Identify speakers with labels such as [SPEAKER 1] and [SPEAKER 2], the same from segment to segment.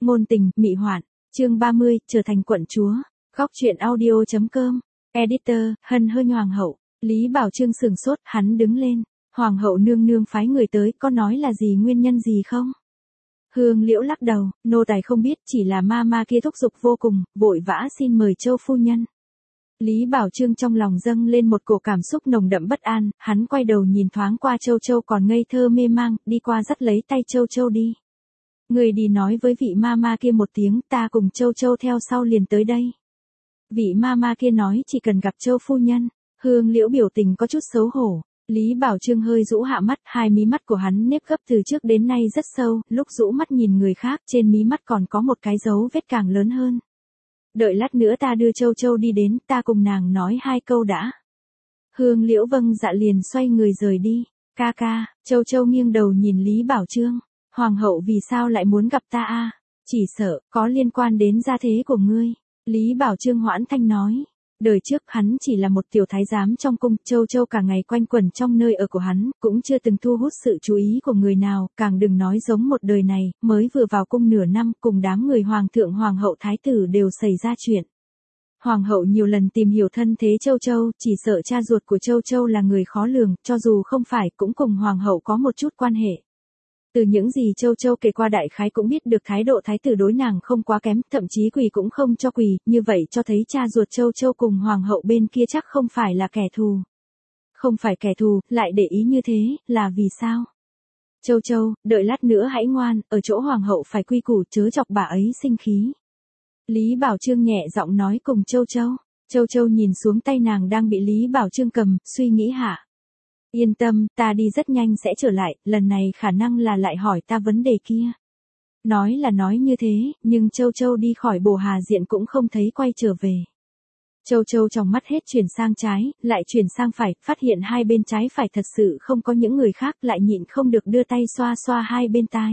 [SPEAKER 1] Ngôn tình, mị hoạn. Chương 30, trở thành quận chúa. Góc truyện audio.com. Editor, Hân Hân Hoàng hậu. Lý Bảo Trương sừng sốt, hắn đứng lên. Hoàng hậu nương nương phái người tới, có nói là gì, nguyên nhân gì không? Hương Liễu lắc đầu, nô tài không biết, chỉ là ma kia thúc giục vô cùng, vội vã xin mời Châu phu nhân. Lý Bảo Trương trong lòng dâng lên một cổ cảm xúc nồng đậm bất an, hắn quay đầu nhìn thoáng qua Châu còn ngây thơ mê mang, đi qua dắt lấy tay Châu đi. Người đi nói với vị ma kia một tiếng, ta cùng Châu theo sau liền tới đây. Vị ma kia nói chỉ cần gặp Châu phu nhân. Hương Liễu biểu tình có chút xấu hổ. Lý Bảo Trương hơi rũ hạ mắt, hai mí mắt của hắn nếp gấp từ trước đến nay rất sâu, lúc rũ mắt nhìn người khác, trên mí mắt còn có một cái dấu vết càng lớn hơn. Đợi lát nữa ta đưa Châu đi đến, ta cùng nàng nói hai câu đã. Hương Liễu vâng dạ liền xoay người rời đi. Ca, Châu nghiêng đầu nhìn Lý Bảo Trương. Hoàng hậu vì sao lại muốn gặp ta a? Chỉ sợ, có liên quan đến gia thế của ngươi. Lý Bảo Trương hoãn thanh nói. Đời trước hắn chỉ là một tiểu thái giám trong cung, Châu cả ngày quanh quẩn trong nơi ở của hắn, cũng chưa từng thu hút sự chú ý của người nào, càng đừng nói giống một đời này, mới vừa vào cung nửa năm, cùng đám người hoàng thượng hoàng hậu thái tử đều xảy ra chuyện. Hoàng hậu nhiều lần tìm hiểu thân thế Châu, chỉ sợ cha ruột của Châu là người khó lường, cho dù không phải cũng cùng hoàng hậu có một chút quan hệ. Từ những gì Châu kể qua đại khái cũng biết được thái độ thái tử đối nàng không quá kém, thậm chí quỳ cũng không cho quỳ, như vậy cho thấy cha ruột Châu cùng hoàng hậu bên kia chắc không phải là kẻ thù. Không phải kẻ thù, lại để ý như thế, là vì sao? Châu, đợi lát nữa hãy ngoan, ở chỗ hoàng hậu phải quy củ, chớ chọc bà ấy sinh khí. Lý Bảo Trương nhẹ giọng nói cùng Châu nhìn xuống tay nàng đang bị Lý Bảo Trương cầm, suy nghĩ hạ. Yên tâm, ta đi rất nhanh sẽ trở lại, lần này khả năng là lại hỏi ta vấn đề kia. Nói là nói như thế, nhưng Châu đi khỏi Bồ Hà Diện cũng không thấy quay trở về. Châu trong mắt hết chuyển sang trái, lại chuyển sang phải, phát hiện hai bên trái phải thật sự không có những người khác, lại nhịn không được đưa tay xoa hai bên tai.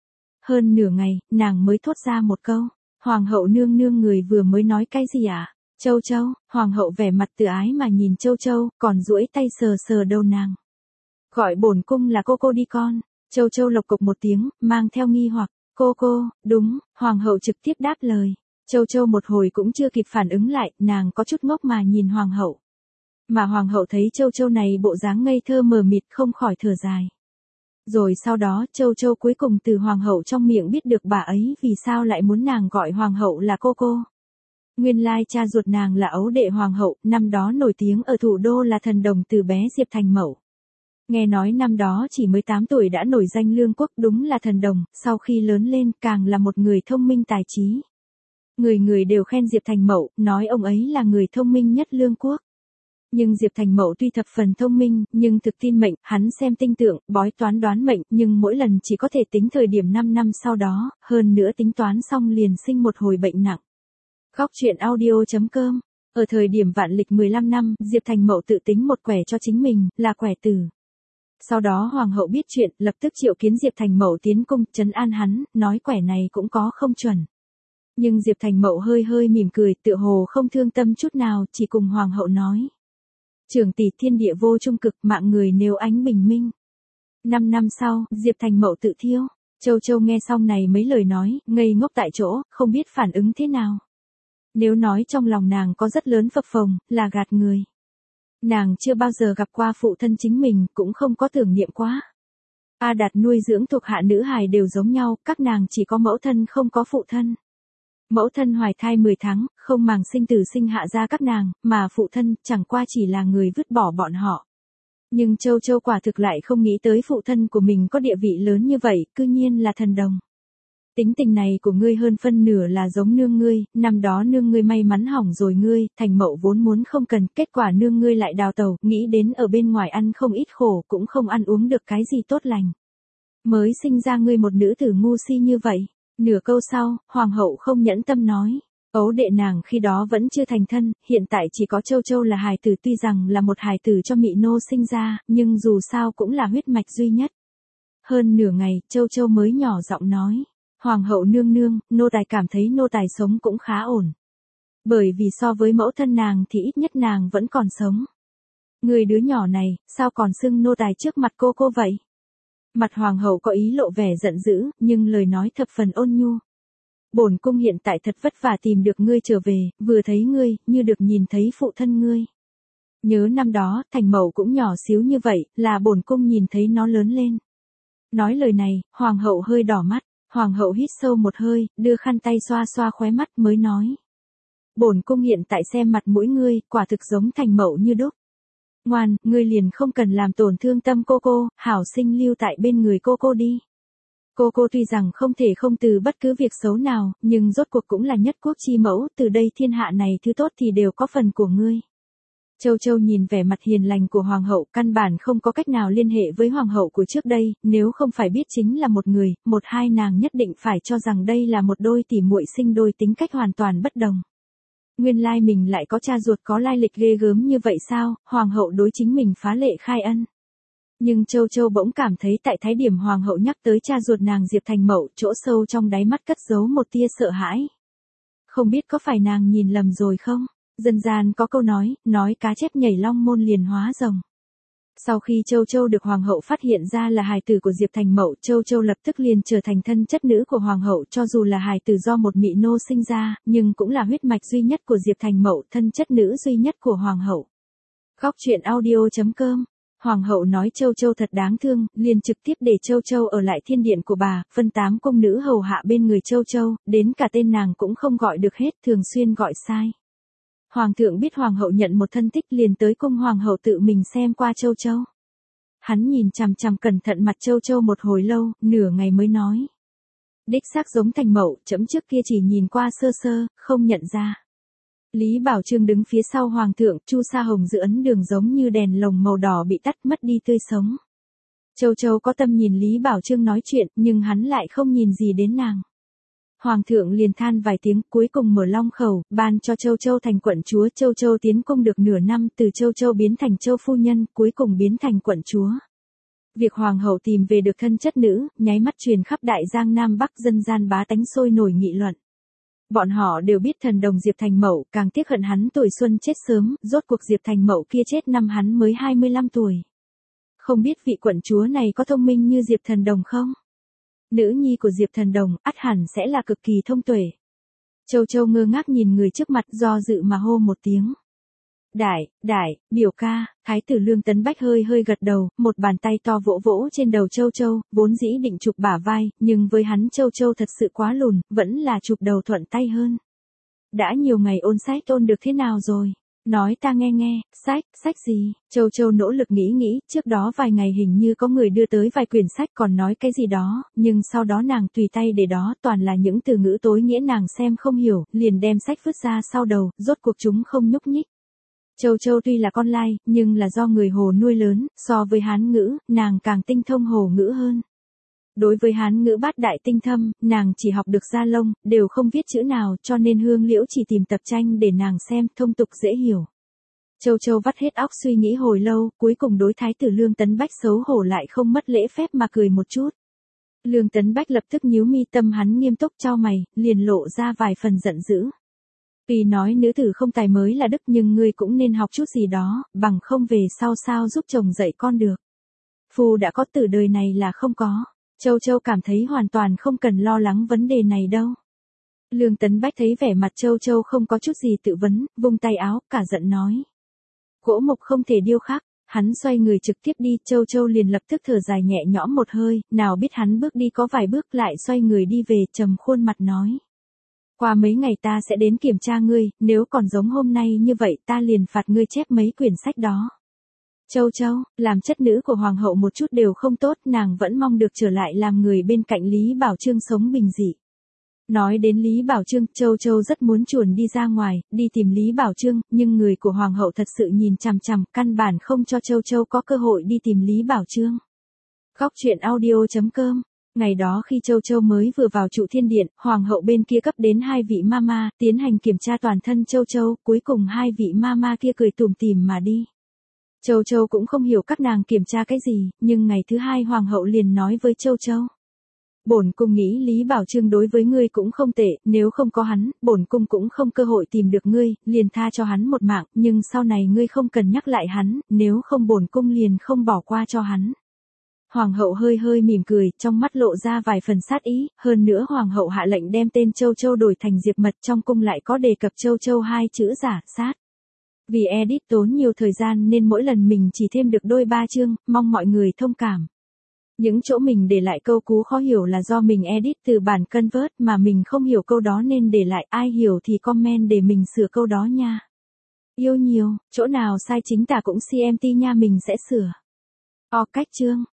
[SPEAKER 1] Hơn nửa ngày, nàng mới thốt ra một câu, Hoàng hậu nương nương người vừa mới nói cái gì ạ? Châu, hoàng hậu vẻ mặt từ ái mà nhìn Châu, còn duỗi tay sờ đầu nàng. Gọi bổn cung là cô đi con. Châu lộc cộc một tiếng, mang theo nghi hoặc, cô, đúng, hoàng hậu trực tiếp đáp lời. Châu một hồi cũng chưa kịp phản ứng lại, nàng có chút ngốc mà nhìn hoàng hậu. Mà hoàng hậu thấy Châu này bộ dáng ngây thơ mờ mịt không khỏi thở dài. Rồi sau đó, Châu cuối cùng từ hoàng hậu trong miệng biết được bà ấy vì sao lại muốn nàng gọi hoàng hậu là cô. Nguyên lai cha ruột nàng là ấu đệ hoàng hậu, năm đó nổi tiếng ở thủ đô là thần đồng từ bé Diệp Thành Mậu. Nghe nói năm đó chỉ mới 8 tuổi đã nổi danh lương quốc, đúng là thần đồng, sau khi lớn lên càng là một người thông minh tài trí. Người đều khen Diệp Thành Mậu, nói ông ấy là người thông minh nhất lương quốc. Nhưng Diệp Thành Mậu tuy thập phần thông minh, nhưng thực tin mệnh, hắn xem tinh tượng, bói toán đoán mệnh, nhưng mỗi lần chỉ có thể tính thời điểm 5 năm sau đó, hơn nữa tính toán xong liền sinh một hồi bệnh nặng. Góc truyện audio.com. Ở thời điểm vạn lịch 15 năm, Diệp Thành Mậu tự tính một quẻ cho chính mình, là quẻ tử. Sau đó hoàng hậu biết chuyện, lập tức triệu kiến Diệp Thành Mậu tiến cung, trấn an hắn, nói quẻ này cũng có không chuẩn. Nhưng Diệp Thành Mậu hơi mỉm cười, tựa hồ không thương tâm chút nào, chỉ cùng hoàng hậu nói. Trưởng tỷ, thiên địa vô trung cực, mạng người nếu ánh bình minh. 5 năm sau, Diệp Thành Mậu tự thiêu. Châu nghe xong này mấy lời nói, ngây ngốc tại chỗ, không biết phản ứng thế nào. Nếu nói trong lòng nàng có rất lớn phập phồng, là gạt người. Nàng chưa bao giờ gặp qua phụ thân chính mình, cũng không có tưởng niệm quá. A Đạt nuôi dưỡng thuộc hạ nữ hài đều giống nhau, các nàng chỉ có mẫu thân không có phụ thân. Mẫu thân hoài thai 10 tháng, không màng sinh tử sinh hạ ra các nàng, mà phụ thân chẳng qua chỉ là người vứt bỏ bọn họ. Nhưng Châu quả thực lại không nghĩ tới phụ thân của mình có địa vị lớn như vậy, cư nhiên là thần đồng. Tính tình này của ngươi hơn phân nửa là giống nương ngươi, năm đó nương ngươi may mắn hỏng rồi ngươi, Thành Mậu vốn muốn không cần, kết quả nương ngươi lại đào tẩu, nghĩ đến ở bên ngoài ăn không ít khổ, cũng không ăn uống được cái gì tốt lành. Mới sinh ra ngươi một nữ tử ngu si như vậy. Nửa câu sau, hoàng hậu không nhẫn tâm nói. Ấu đệ nàng khi đó vẫn chưa thành thân, hiện tại chỉ có Châu là hài tử, tuy rằng là một hài tử cho Mị Nô sinh ra, nhưng dù sao cũng là huyết mạch duy nhất. Hơn nửa ngày, Châu mới nhỏ giọng nói. Hoàng hậu nương nương, nô tài cảm thấy nô tài sống cũng khá ổn. Bởi vì so với mẫu thân nàng thì ít nhất nàng vẫn còn sống. Người đứa nhỏ này, sao còn xưng nô tài trước mặt cô vậy? Mặt hoàng hậu có ý lộ vẻ giận dữ, nhưng lời nói thập phần ôn nhu. Bổn cung hiện tại thật vất vả tìm được ngươi trở về, vừa thấy ngươi, như được nhìn thấy phụ thân ngươi. Nhớ năm đó, Thành Mậu cũng nhỏ xíu như vậy, là bổn cung nhìn thấy nó lớn lên. Nói lời này, hoàng hậu hơi đỏ mắt, hoàng hậu hít sâu một hơi, đưa khăn tay xoa xoa khóe mắt mới nói. Bổn cung hiện tại xem mặt mũi ngươi, quả thực giống Thành Mậu như đúc. Ngoan, ngươi liền không cần làm tổn thương tâm cô, hảo sinh lưu tại bên người cô đi. Cô tuy rằng không thể không từ bất cứ việc xấu nào, nhưng rốt cuộc cũng là nhất quốc chi mẫu, từ đây thiên hạ này thứ tốt thì đều có phần của ngươi. Châu Châu nhìn vẻ mặt hiền lành của hoàng hậu, căn bản không có cách nào liên hệ với hoàng hậu của trước đây, nếu không phải biết chính là một người, một hai nàng nhất định phải cho rằng đây là một đôi tỉ muội sinh đôi tính cách hoàn toàn bất đồng. Nguyên lai mình lại có cha ruột có lai lịch ghê gớm như vậy sao, hoàng hậu đối chính mình phá lệ khai ân. Nhưng Châu Châu bỗng cảm thấy tại thái điểm hoàng hậu nhắc tới cha ruột nàng Diệp Thành Mậu, chỗ sâu trong đáy mắt cất giấu một tia sợ hãi. Không biết có phải nàng nhìn lầm rồi không? Dân gian có câu nói cá chép nhảy long môn liền hóa rồng. Sau khi Châu Châu được hoàng hậu phát hiện ra là hài tử của Diệp Thành Mậu, Châu Châu lập tức liền trở thành thân chất nữ của hoàng hậu, cho dù là hài tử do một mị nô sinh ra, nhưng cũng là huyết mạch duy nhất của Diệp Thành Mậu, thân chất nữ duy nhất của hoàng hậu. Khóc chuyện audio.com. Hoàng hậu nói Châu Châu thật đáng thương, liền trực tiếp để Châu Châu ở lại thiên điện của bà, phân 8 cung nữ hầu hạ bên người Châu Châu, đến cả tên nàng cũng không gọi được hết, thường xuyên gọi sai. Hoàng thượng biết hoàng hậu nhận một thân thích liền tới cung hoàng hậu tự mình xem qua Châu Châu. Hắn nhìn chằm chằm cẩn thận mặt Châu Châu một hồi lâu, nửa ngày mới nói. Đích xác giống Thành Mậu, chấm trước kia chỉ nhìn qua sơ sơ, không nhận ra. Lý Bảo Trương đứng phía sau hoàng thượng, chu sa hồng dự ấn đường giống như đèn lồng màu đỏ bị tắt mất đi tươi sống. Châu Châu có tâm nhìn Lý Bảo Trương nói chuyện, nhưng hắn lại không nhìn gì đến nàng. Hoàng thượng liền than vài tiếng, cuối cùng mở long khẩu, ban cho Châu Châu thành quận chúa. Châu Châu tiến cung được nửa năm, từ Châu Châu biến thành Châu phu nhân, cuối cùng biến thành quận chúa. Việc hoàng hậu tìm về được thân chất nữ, nháy mắt truyền khắp đại giang Nam Bắc, dân gian bá tánh sôi nổi nghị luận. Bọn họ đều biết thần đồng Diệp Thành Mậu, càng tiếc hận hắn tuổi xuân chết sớm, rốt cuộc Diệp Thành Mậu kia chết năm hắn mới 25 tuổi. Không biết vị quận chúa này có thông minh như Diệp Thần Đồng không? Nữ nhi của Diệp Thần Đồng, ắt hẳn sẽ là cực kỳ thông tuệ. Châu Châu ngơ ngác nhìn người trước mặt, do dự mà hô một tiếng. Đại, biểu ca. Thái tử Lương Tấn Bách hơi gật đầu, một bàn tay to vỗ vỗ trên đầu Châu Châu, vốn dĩ định chụp bả vai, nhưng với hắn Châu Châu thật sự quá lùn, vẫn là chụp đầu thuận tay hơn. Đã nhiều ngày ôn sách ôn được thế nào rồi? Nói ta nghe, sách gì? Châu Châu nỗ lực nghĩ, trước đó vài ngày hình như có người đưa tới vài quyển sách còn nói cái gì đó, nhưng sau đó nàng tùy tay để đó toàn là những từ ngữ tối nghĩa nàng xem không hiểu, liền đem sách vứt ra sau đầu, rốt cuộc chúng không nhúc nhích. Châu Châu tuy là con lai, nhưng là do người Hồ nuôi lớn, so với Hán ngữ, nàng càng tinh thông Hồ ngữ hơn. Đối với Hán ngữ bát đại tinh thâm, nàng chỉ học được gia lông, đều không viết chữ nào, cho nên Hương Liễu chỉ tìm tập tranh để nàng xem, thông tục dễ hiểu. Châu Châu vắt hết óc suy nghĩ hồi lâu, cuối cùng đối Thái tử Lương Tấn Bách xấu hổ lại không mất lễ phép mà cười một chút. Lương Tấn Bách lập tức nhíu mi, tâm hắn nghiêm túc chau mày, liền lộ ra vài phần giận dữ. Tuy nói nữ tử không tài mới là đức, nhưng ngươi cũng nên học chút gì đó, bằng không về sau sao giúp chồng dạy con được. Phu đã có tử đời này là không có. Châu Châu cảm thấy hoàn toàn không cần lo lắng vấn đề này đâu. Lương Tấn Bách thấy vẻ mặt Châu Châu không có chút gì tự vấn, vung tay áo, cả giận nói. Gỗ mục không thể điêu khắc, hắn xoay người trực tiếp đi, Châu Châu liền lập tức thở dài nhẹ nhõm một hơi, nào biết hắn bước đi có vài bước lại xoay người đi về, trầm khuôn mặt nói. Qua mấy ngày ta sẽ đến kiểm tra ngươi, nếu còn giống hôm nay như vậy ta liền phạt ngươi chép mấy quyển sách đó. Châu Châu, làm chất nữ của hoàng hậu một chút đều không tốt, nàng vẫn mong được trở lại làm người bên cạnh Lý Bảo Trương sống bình dị. Nói đến Lý Bảo Trương, Châu Châu rất muốn chuồn đi ra ngoài, đi tìm Lý Bảo Trương, nhưng người của hoàng hậu thật sự nhìn chằm chằm, căn bản không cho Châu Châu có cơ hội đi tìm Lý Bảo Trương. Khóc chuyện audio.com. Ngày đó khi Châu Châu mới vừa vào trụ thiên điện, hoàng hậu bên kia cấp đến 2 vị mama, tiến hành kiểm tra toàn thân Châu Châu, cuối cùng 2 vị mama kia cười tủm tỉm mà đi. Châu Châu cũng không hiểu các nàng kiểm tra cái gì, nhưng ngày thứ 2 hoàng hậu liền nói với Châu Châu. Bổn cung nghĩ Lý Bảo Trương đối với ngươi cũng không tệ, nếu không có hắn, bổn cung cũng không cơ hội tìm được ngươi, liền tha cho hắn một mạng, nhưng sau này ngươi không cần nhắc lại hắn, nếu không bổn cung liền không bỏ qua cho hắn. Hoàng hậu hơi hơi mỉm cười, trong mắt lộ ra vài phần sát ý, hơn nữa hoàng hậu hạ lệnh đem tên Châu Châu đổi thành Diệp Mật, trong cung lại có đề cập Châu Châu hai chữ giả sát. Vì edit tốn nhiều thời gian nên mỗi lần mình chỉ thêm được đôi 3 chương, mong mọi người thông cảm. Những chỗ mình để lại câu cú khó hiểu là do mình edit từ bản convert mà mình không hiểu câu đó nên để lại, ai hiểu thì comment để mình sửa câu đó nha. Yêu nhiều, chỗ nào sai chính tả cũng CMT nha, mình sẽ sửa. Cách chương.